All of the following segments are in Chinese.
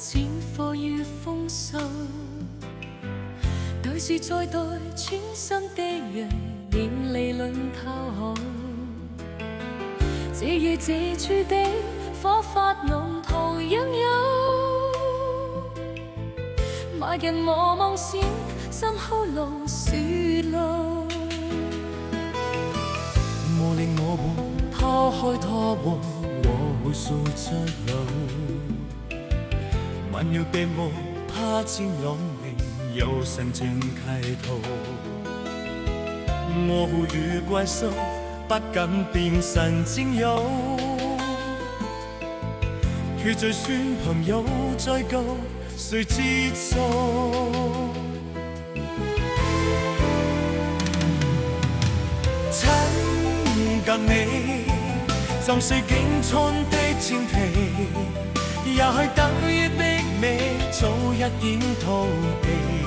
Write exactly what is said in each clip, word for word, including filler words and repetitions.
战火与风霜。对视再对穿心的人，连理论投降。只遇自处的火花浓，途样有。埋人和梦闪，心哭路雪路。 我令我和他开拖和，我诉出路。萬若病魔他千朗明，有神情歧途。我互與怪獸，不敢變神戰友。決罪算朋友，再究誰知數？親近你，浸碎警蒼的前提。也許等於逼你早一點逃避，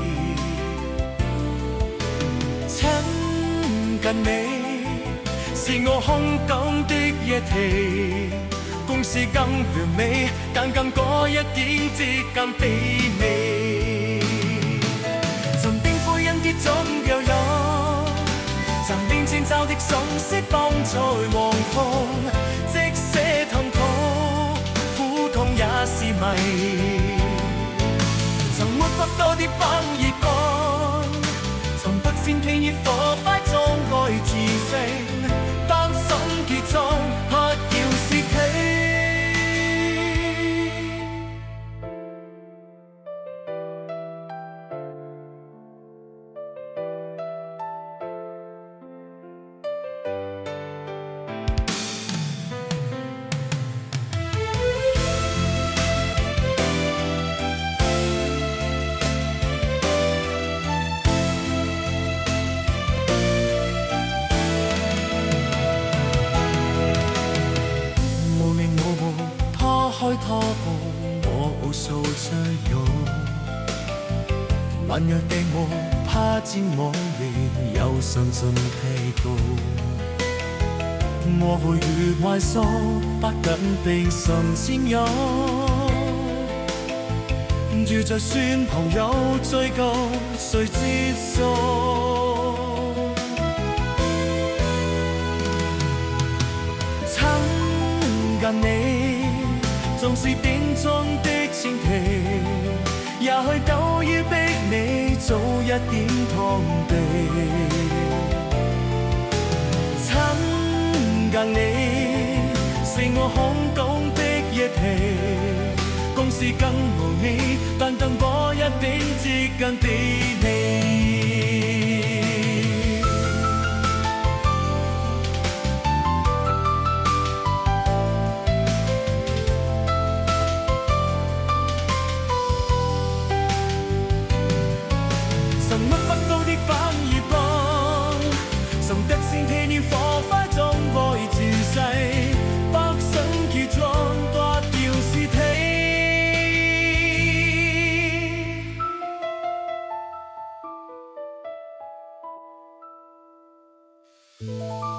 親近你是我空港的夜題，共是更完美，但更多一點接近卑微。曾冰灰因結總又有，曾變遷就的信息幫在黃昏，即寫痛苦。也是迷，曾沒不多啲崩熱幹，曾不先偏於火花中愛自勝，擔心結終，不要泄氣。開拖步，我無數追擁。萬若地我怕戰我面，有信心披高。我會與壞數，不緊並神戰友。如就算朋友追究，誰知數？親近你。縱是典裝的前提，也許久於逼你早一點逃避。親近你是我空港的夜題，共是更無味，但更多一點接近地利。火花中愛自逝，不想結妝割掉屍體。